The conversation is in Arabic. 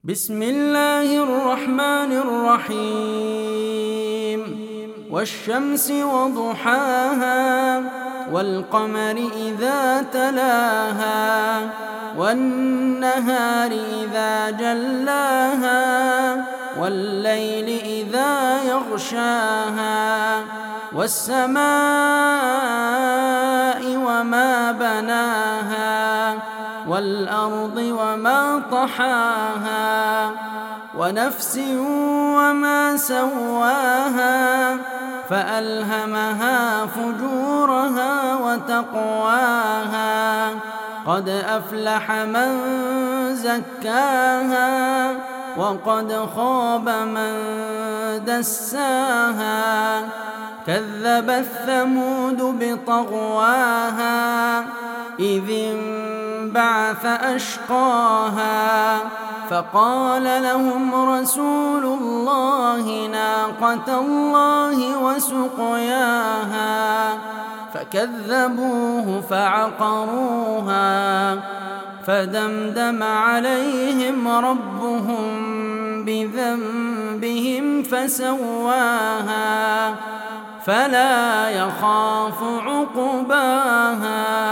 بسم الله الرحمن الرحيم والشمس وضحاها والقمر إذا تلاها والنهار إذا جلاها والليل إذا يغشاها والسماء وما بناها والأرض وما طحاها ونفس وما سواها فألهمها فجورها وتقواها قد أفلح من زكاها وقد خاب من دساها كذبت ثمود بطغواها إذ انبعث أشقاها فقال لهم رسول الله ناقة الله وسقياها فكذبوه فعقروها فدمدم عليهم ربهم بذنبهم فسواها فلا يخاف عقباها